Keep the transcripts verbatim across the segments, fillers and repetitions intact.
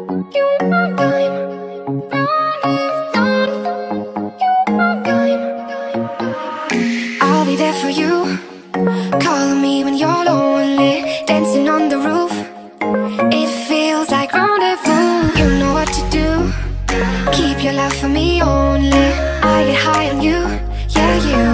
You my vibe. I'll be there for you, calling me when you're lonely, dancing on the roof. It feels like rendezvous. You know what to do. Keep your love for me only. I get high on you, yeah, you.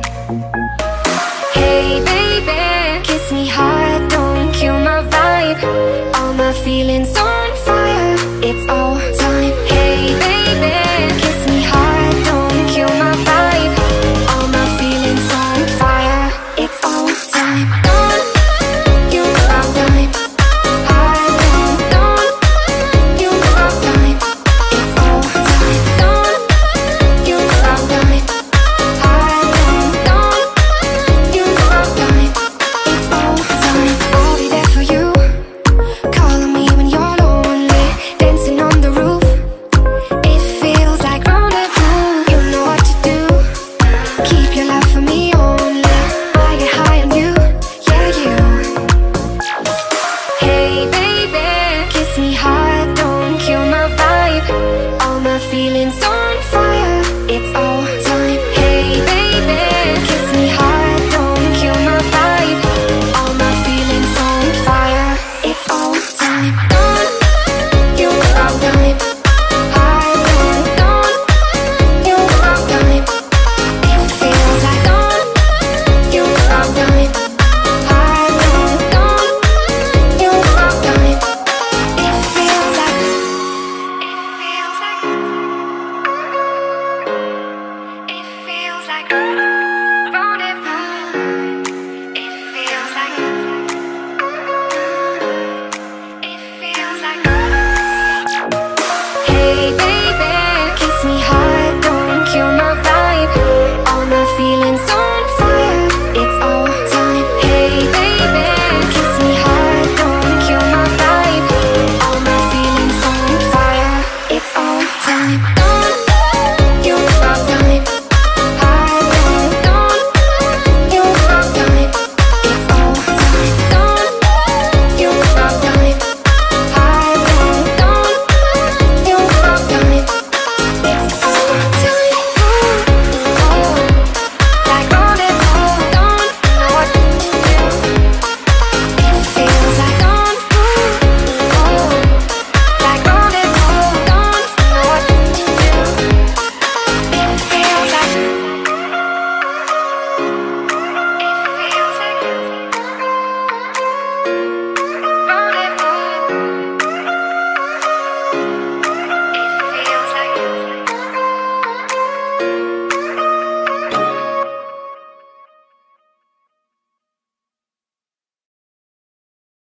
Hey baby, kiss me hard, don't kill my vibe. All my feelings on fire, it's all time. Hey baby, kiss me hard, don't kill my vibe. All my feelings on fire, it's all time. Don't you my vibe. Hard, don't you my vibe. It's all time. Don't you my vibe. Hard, don't you my vibe. It's all time. I'll be there for you, calling me when you're lonely, dancing on the roof. It feels like rendezvous. You know what to do. Keep your love for me only. I get high on you, yeah, you. Hey baby, kiss me hard, don't kill my vibe. All my feelings on fire, it's all time. Hey baby, kiss me hard, don't kill my vibe. All my feelings on fire, it's all time.